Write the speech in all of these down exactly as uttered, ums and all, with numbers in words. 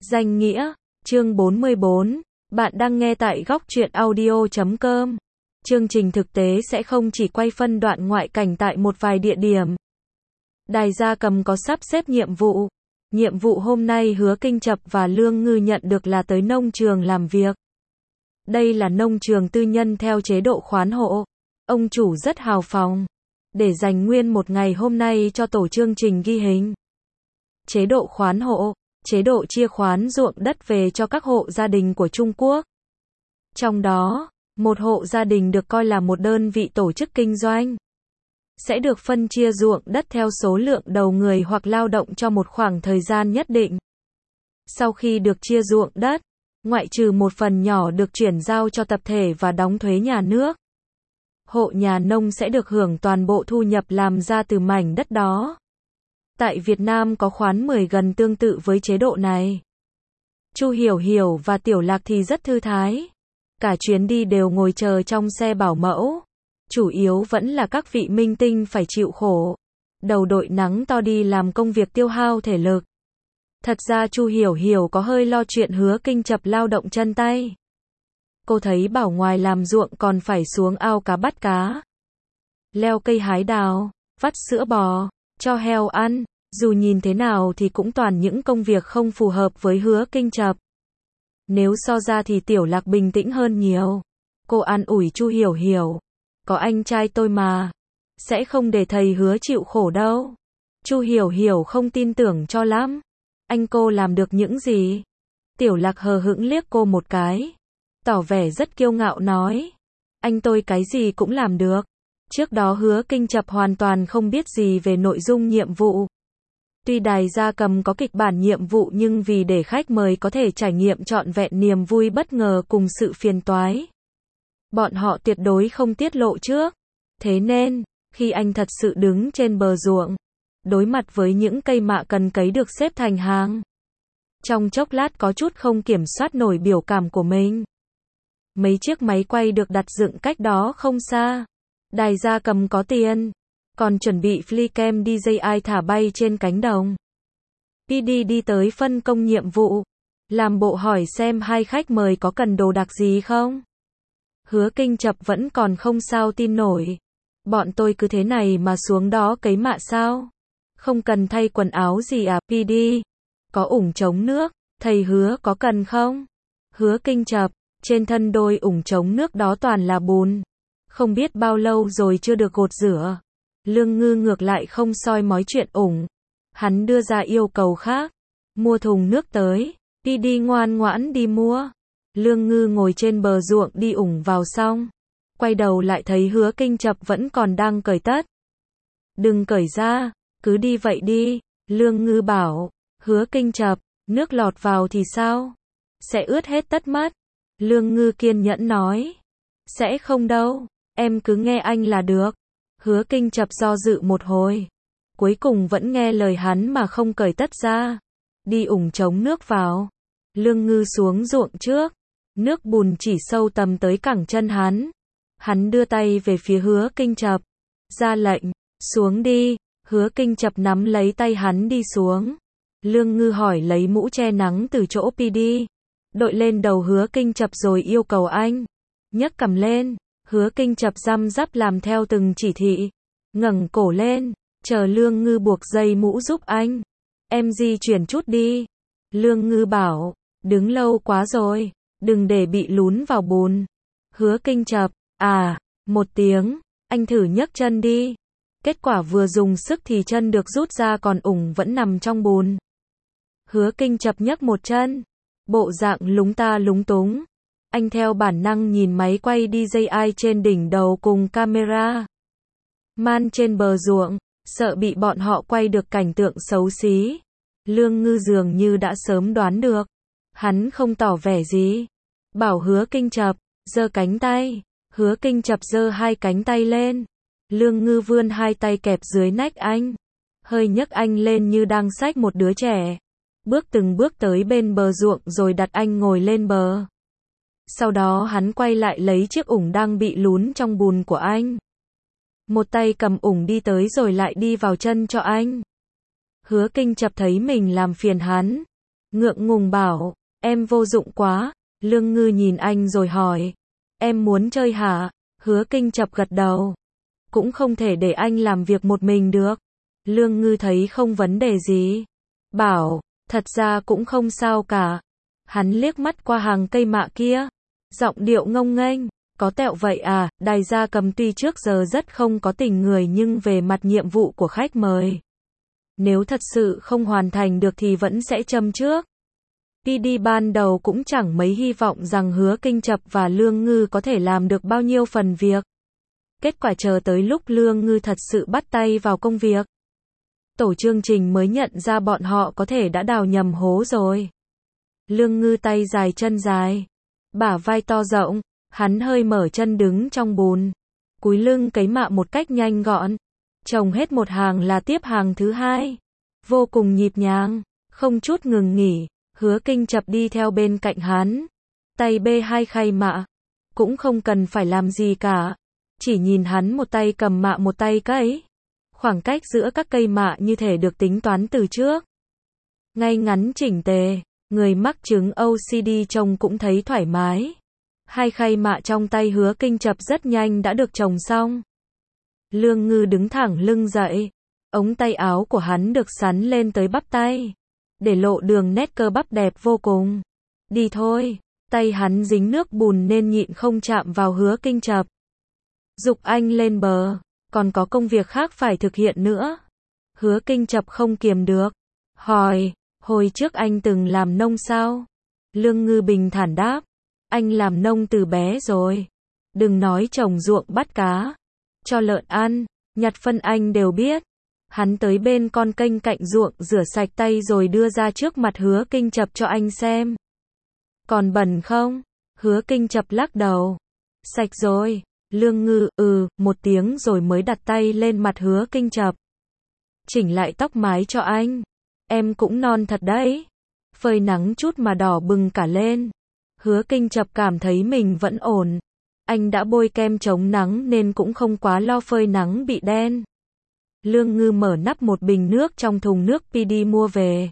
Danh nghĩa, chương bốn mươi bốn, bạn đang nghe tại góc truyện audio chấm com. Chương trình thực tế sẽ không chỉ quay phân đoạn ngoại cảnh tại một vài địa điểm. Đài Gia Cầm có sắp xếp nhiệm vụ. Nhiệm vụ hôm nay Hứa Kinh Chập và Lương Ngư nhận được là tới nông trường làm việc. Đây là nông trường tư nhân theo chế độ khoán hộ. Ông chủ rất hào phóng. Để dành nguyên một ngày hôm nay cho tổ chương trình ghi hình. Chế độ khoán hộ, chế độ chia khoán ruộng đất về cho các hộ gia đình của Trung Quốc. Trong đó, một hộ gia đình được coi là một đơn vị tổ chức kinh doanh. Sẽ được phân chia ruộng đất theo số lượng đầu người hoặc lao động cho một khoảng thời gian nhất định. Sau khi được chia ruộng đất, ngoại trừ một phần nhỏ được chuyển giao cho tập thể và đóng thuế nhà nước, hộ nhà nông sẽ được hưởng toàn bộ thu nhập làm ra từ mảnh đất đó. Tại Việt Nam có khoán mười gần tương tự với chế độ này. Chu Hiểu Hiểu và Tiểu Lạc thì rất thư thái. Cả chuyến đi đều ngồi chờ trong xe bảo mẫu. Chủ yếu vẫn là các vị minh tinh phải chịu khổ. Đầu đội nắng to đi làm công việc tiêu hao thể lực. Thật ra Chu Hiểu Hiểu có hơi lo chuyện Hứa Kinh Chập lao động chân tay. Cô thấy bảo ngoài làm ruộng còn phải xuống ao cá bắt cá, leo cây hái đào, vắt sữa bò, cho heo ăn. Dù nhìn thế nào thì cũng toàn những công việc không phù hợp với Hứa Kinh Chập. Nếu so ra thì Tiểu Lạc bình tĩnh hơn nhiều. Cô an ủi Chu Hiểu Hiểu. Có anh trai tôi mà. Sẽ không để thầy Hứa chịu khổ đâu. Chu Hiểu Hiểu không tin tưởng cho lắm. Anh cô làm được những gì? Tiểu Lạc hờ hững liếc cô một cái. Tỏ vẻ rất kiêu ngạo nói. Anh tôi cái gì cũng làm được. Trước đó Hứa Kinh Chập hoàn toàn không biết gì về nội dung nhiệm vụ. Tuy Đài Gia Cầm có kịch bản nhiệm vụ nhưng vì để khách mời có thể trải nghiệm trọn vẹn niềm vui bất ngờ cùng sự phiền toái, bọn họ tuyệt đối không tiết lộ trước. Thế nên, khi anh thật sự đứng trên bờ ruộng, đối mặt với những cây mạ cần cấy được xếp thành hàng, trong chốc lát có chút không kiểm soát nổi biểu cảm của mình. Mấy chiếc máy quay được đặt dựng cách đó không xa. Đài Gia Cầm có tiền, còn chuẩn bị flycam đê gi i thả bay trên cánh đồng. pê đê đi tới phân công nhiệm vụ, làm bộ hỏi xem hai khách mời có cần đồ đạc gì không. Hứa Kinh Chập vẫn còn không sao tin nổi. Bọn tôi cứ thế này mà xuống đó cấy mạ sao? Không cần thay quần áo gì à? pê đê, có ủng chống nước, thầy Hứa có cần không? Hứa Kinh Chập, trên thân đôi ủng chống nước đó toàn là bùn. Không biết bao lâu rồi chưa được gột rửa. Lương Ngư ngược lại không soi mói chuyện ủng. Hắn đưa ra yêu cầu khác. Mua thùng nước tới. Đi đi ngoan ngoãn đi mua. Lương Ngư ngồi trên bờ ruộng đi ủng vào xong. Quay đầu lại thấy Hứa Kinh Chập vẫn còn đang cởi tất. Đừng cởi ra, cứ đi vậy đi. Lương Ngư bảo. Hứa Kinh Chập, nước lọt vào thì sao? Sẽ ướt hết tất mất. Lương Ngư kiên nhẫn nói. Sẽ không đâu, em cứ nghe anh là được. Hứa Kinh Chập do dự một hồi. Cuối cùng vẫn nghe lời hắn mà không cởi tất ra. Đi ủng chống nước vào. Lương Ngư xuống ruộng trước. Nước bùn chỉ sâu tầm tới cẳng chân hắn. Hắn đưa tay về phía Hứa Kinh Chập. Ra lệnh, xuống đi. Hứa Kinh Chập nắm lấy tay hắn đi xuống. Lương Ngư hỏi lấy mũ che nắng từ chỗ pê đê. Đội lên đầu Hứa Kinh Chập rồi yêu cầu anh. Nhấc cằm lên. Hứa Kinh Chập răm rắp làm theo từng chỉ thị. Ngẩng cổ lên, chờ Lương Ngư buộc dây mũ giúp anh. Em di chuyển chút đi. Lương Ngư bảo, đứng lâu quá rồi, đừng để bị lún vào bùn. Hứa Kinh Chập, à, một tiếng, anh thử nhấc chân đi. Kết quả vừa dùng sức thì chân được rút ra còn ủng vẫn nằm trong bùn. Hứa Kinh Chập nhấc một chân, bộ dạng lúng ta lúng túng. Anh theo bản năng nhìn máy quay đê gi i trên đỉnh đầu cùng camera man trên bờ ruộng, sợ bị bọn họ quay được cảnh tượng xấu xí. Lương Ngư dường như đã sớm đoán được. Hắn không tỏ vẻ gì. Bảo Hứa Kinh Chập, giơ cánh tay. Hứa Kinh Chập giơ hai cánh tay lên. Lương Ngư vươn hai tay kẹp dưới nách anh. Hơi nhấc anh lên như đang xách một đứa trẻ. Bước từng bước tới bên bờ ruộng rồi đặt anh ngồi lên bờ. Sau đó hắn quay lại lấy chiếc ủng đang bị lún trong bùn của anh. Một tay cầm ủng đi tới rồi lại đi vào chân cho anh. Hứa Kinh Chập thấy mình làm phiền hắn, ngượng ngùng bảo, em vô dụng quá. Lương Ngư nhìn anh rồi hỏi, em muốn chơi hả? Hứa Kinh chập gật đầu. Cũng không thể để anh làm việc một mình được. Lương Ngư thấy không vấn đề gì. Bảo, thật ra cũng không sao cả. Hắn liếc mắt qua hàng cây mạ kia. Giọng điệu ngông nghênh, có tẹo vậy à? Đài gia cầm tuy trước giờ rất không có tình người nhưng về mặt nhiệm vụ của khách mời, nếu thật sự không hoàn thành được thì vẫn sẽ châm trước. pê đê ban đầu cũng chẳng mấy hy vọng rằng Hứa Kinh chập và Lương Ngư có thể làm được bao nhiêu phần việc. Kết quả chờ tới lúc Lương Ngư thật sự bắt tay vào công việc, tổ chương trình mới nhận ra bọn họ có thể đã đào nhầm hố rồi. Lương Ngư tay dài chân dài, bả vai to rộng, hắn hơi mở chân đứng trong bùn, cúi lưng cấy mạ một cách nhanh gọn. Trồng hết một hàng là tiếp hàng thứ hai, vô cùng nhịp nhàng, không chút ngừng nghỉ. Hứa Kinh chập đi theo bên cạnh hắn, tay bê hai khay mạ, cũng không cần phải làm gì cả, chỉ nhìn hắn một tay cầm mạ một tay cấy. Khoảng cách giữa các cây mạ như thể được tính toán từ trước. Ngay ngắn chỉnh tề, người mắc chứng ô xê đê trông cũng thấy thoải mái. Hai khay mạ trong tay Hứa Kinh chập rất nhanh đã được trồng xong. Lương Ngư đứng thẳng lưng dậy, ống tay áo của hắn được sắn lên tới bắp tay, để lộ đường nét cơ bắp đẹp vô cùng. Đi thôi, tay hắn dính nước bùn nên nhịn không chạm vào Hứa Kinh chập. Giục anh lên bờ, còn có công việc khác phải thực hiện nữa. Hứa Kinh chập không kiềm được, hỏi, hồi trước anh từng làm nông sao? Lương Ngư bình thản đáp, anh làm nông từ bé rồi. Đừng nói trồng ruộng bắt cá, cho lợn ăn, nhặt phân anh đều biết. Hắn tới bên con kênh cạnh ruộng rửa sạch tay rồi đưa ra trước mặt Hứa Kinh chập cho anh xem. Còn bẩn không? Hứa Kinh chập lắc đầu. Sạch rồi. Lương Ngư, ừ, một tiếng rồi mới đặt tay lên mặt Hứa Kinh chập. Chỉnh lại tóc mái cho anh. Em cũng non thật đấy. Phơi nắng chút mà đỏ bừng cả lên. Hứa Kinh chập cảm thấy mình vẫn ổn. Anh đã bôi kem chống nắng nên cũng không quá lo phơi nắng bị đen. Lương Ngư mở nắp một bình nước trong thùng nước pê đê mua về,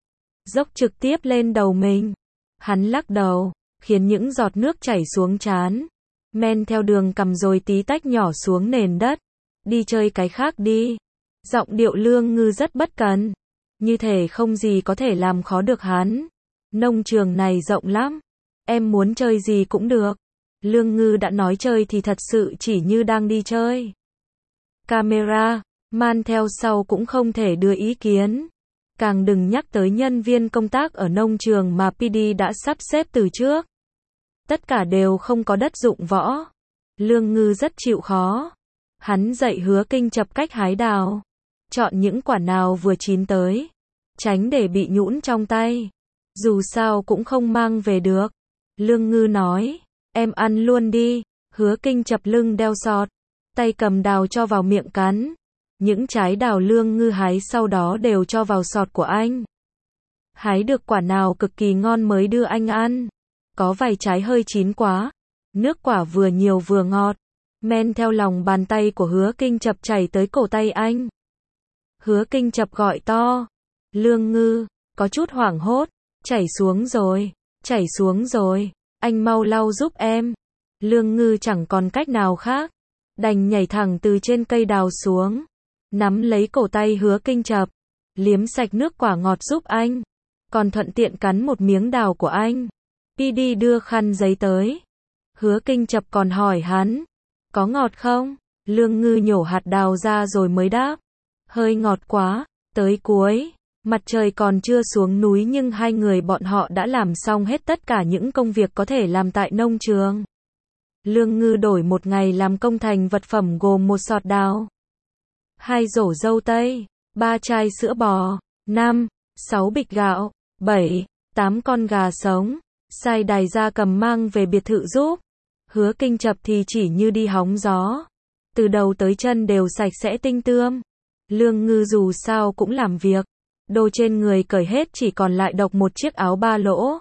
dốc trực tiếp lên đầu mình. Hắn lắc đầu, khiến những giọt nước chảy xuống trán, men theo đường cằm rồi tí tách nhỏ xuống nền đất. Đi chơi cái khác đi. Giọng điệu Lương Ngư rất bất cần, như thể không gì có thể làm khó được hắn. Nông trường này rộng lắm, em muốn chơi gì cũng được. Lương Ngư đã nói chơi thì thật sự chỉ như đang đi chơi. Camera man theo sau cũng không thể đưa ý kiến. Càng đừng nhắc tới nhân viên công tác ở nông trường mà pê đê đã sắp xếp từ trước. Tất cả đều không có đất dụng võ. Lương Ngư rất chịu khó. Hắn dạy Hứa Kinh chập cách hái đào. Chọn những quả nào vừa chín tới, tránh để bị nhũn trong tay. Dù sao cũng không mang về được. Lương Ngư nói, em ăn luôn đi. Hứa Kinh chập lưng đeo sọt, tay cầm đào cho vào miệng cắn. Những trái đào Lương Ngư hái sau đó đều cho vào sọt của anh. Hái được quả nào cực kỳ ngon mới đưa anh ăn. Có vài trái hơi chín quá. Nước quả vừa nhiều vừa ngọt. Men theo lòng bàn tay của Hứa Kinh chập chảy tới cổ tay anh. Hứa Kinh chập gọi to. Lương Ngư, có chút hoảng hốt. Chảy xuống rồi, chảy xuống rồi. Anh mau lau giúp em. Lương Ngư chẳng còn cách nào khác, đành nhảy thẳng từ trên cây đào xuống, nắm lấy cổ tay Hứa Kinh chập, liếm sạch nước quả ngọt giúp anh, còn thuận tiện cắn một miếng đào của anh. pê đê đưa khăn giấy tới. Hứa Kinh chập còn hỏi hắn, có ngọt không? Lương Ngư nhổ hạt đào ra rồi mới đáp, hơi ngọt quá. Tới cuối, mặt trời còn chưa xuống núi nhưng hai người bọn họ đã làm xong hết tất cả những công việc có thể làm tại nông trường. Lương Ngư đổi một ngày làm công thành vật phẩm gồm một sọt đào, hai rổ dâu tây, ba chai sữa bò, năm, sáu bịch gạo, bảy, tám con gà sống, sai Đài gia cầm mang về biệt thự giúp. Hứa Kinh chập thì chỉ như đi hóng gió, từ đầu tới chân đều sạch sẽ tinh tươm. Lương Ngư dù sao cũng làm việc, đồ trên người cởi hết chỉ còn lại độc một chiếc áo ba lỗ.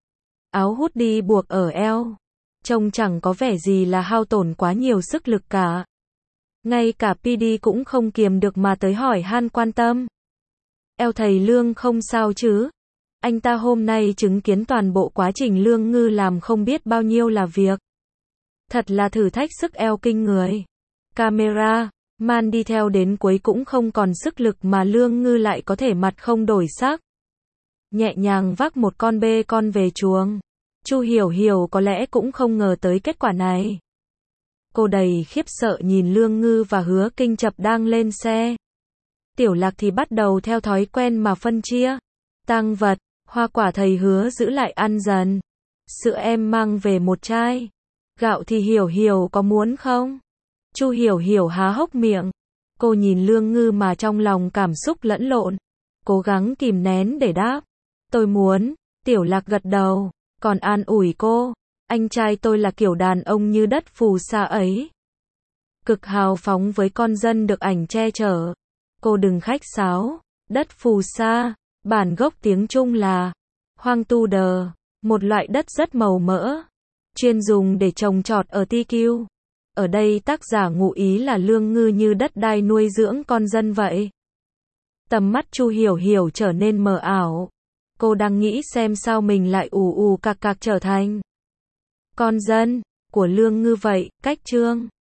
Áo hút đi buộc ở eo, trông chẳng có vẻ gì là hao tổn quá nhiều sức lực cả. Ngay cả pê đê cũng không kiềm được mà tới hỏi han quan tâm. Eo thầy Lương không sao chứ? Anh ta hôm nay chứng kiến toàn bộ quá trình Lương Ngư làm không biết bao nhiêu là việc. Thật là thử thách sức eo kinh người. Camera, man đi theo đến cuối cũng không còn sức lực mà Lương Ngư lại có thể mặt không đổi sắc. Nhẹ nhàng vác một con bê con về chuồng. Chu Hiểu Hiểu có lẽ cũng không ngờ tới kết quả này. Cô đầy khiếp sợ nhìn Lương Ngư và Hứa Kinh Chập đang lên xe. Tiểu Lạc thì bắt đầu theo thói quen mà phân chia. Tang vật, hoa quả thầy hứa giữ lại ăn dần. Sữa em mang về một chai. Gạo thì Hiểu Hiểu có muốn không? Chu Hiểu Hiểu há hốc miệng. Cô nhìn Lương Ngư mà trong lòng cảm xúc lẫn lộn. Cố gắng kìm nén để đáp. Tôi muốn. Tiểu Lạc gật đầu. Còn an ủi cô. Anh trai tôi là kiểu đàn ông như đất phù sa ấy. Cực hào phóng với con dân được ảnh che chở. Cô đừng khách sáo. Đất phù sa, bản gốc tiếng Trung là hoang tu đờ, một loại đất rất màu mỡ, chuyên dùng để trồng trọt ở Ti Kiu. Ở đây tác giả ngụ ý là Lương Ngư như đất đai nuôi dưỡng con dân vậy. Tầm mắt Chu Hiểu Hiểu trở nên mờ ảo. Cô đang nghĩ xem sao mình lại ù ù cạc cạc trở thành con dân của Lương Ngư vậy. Cách chương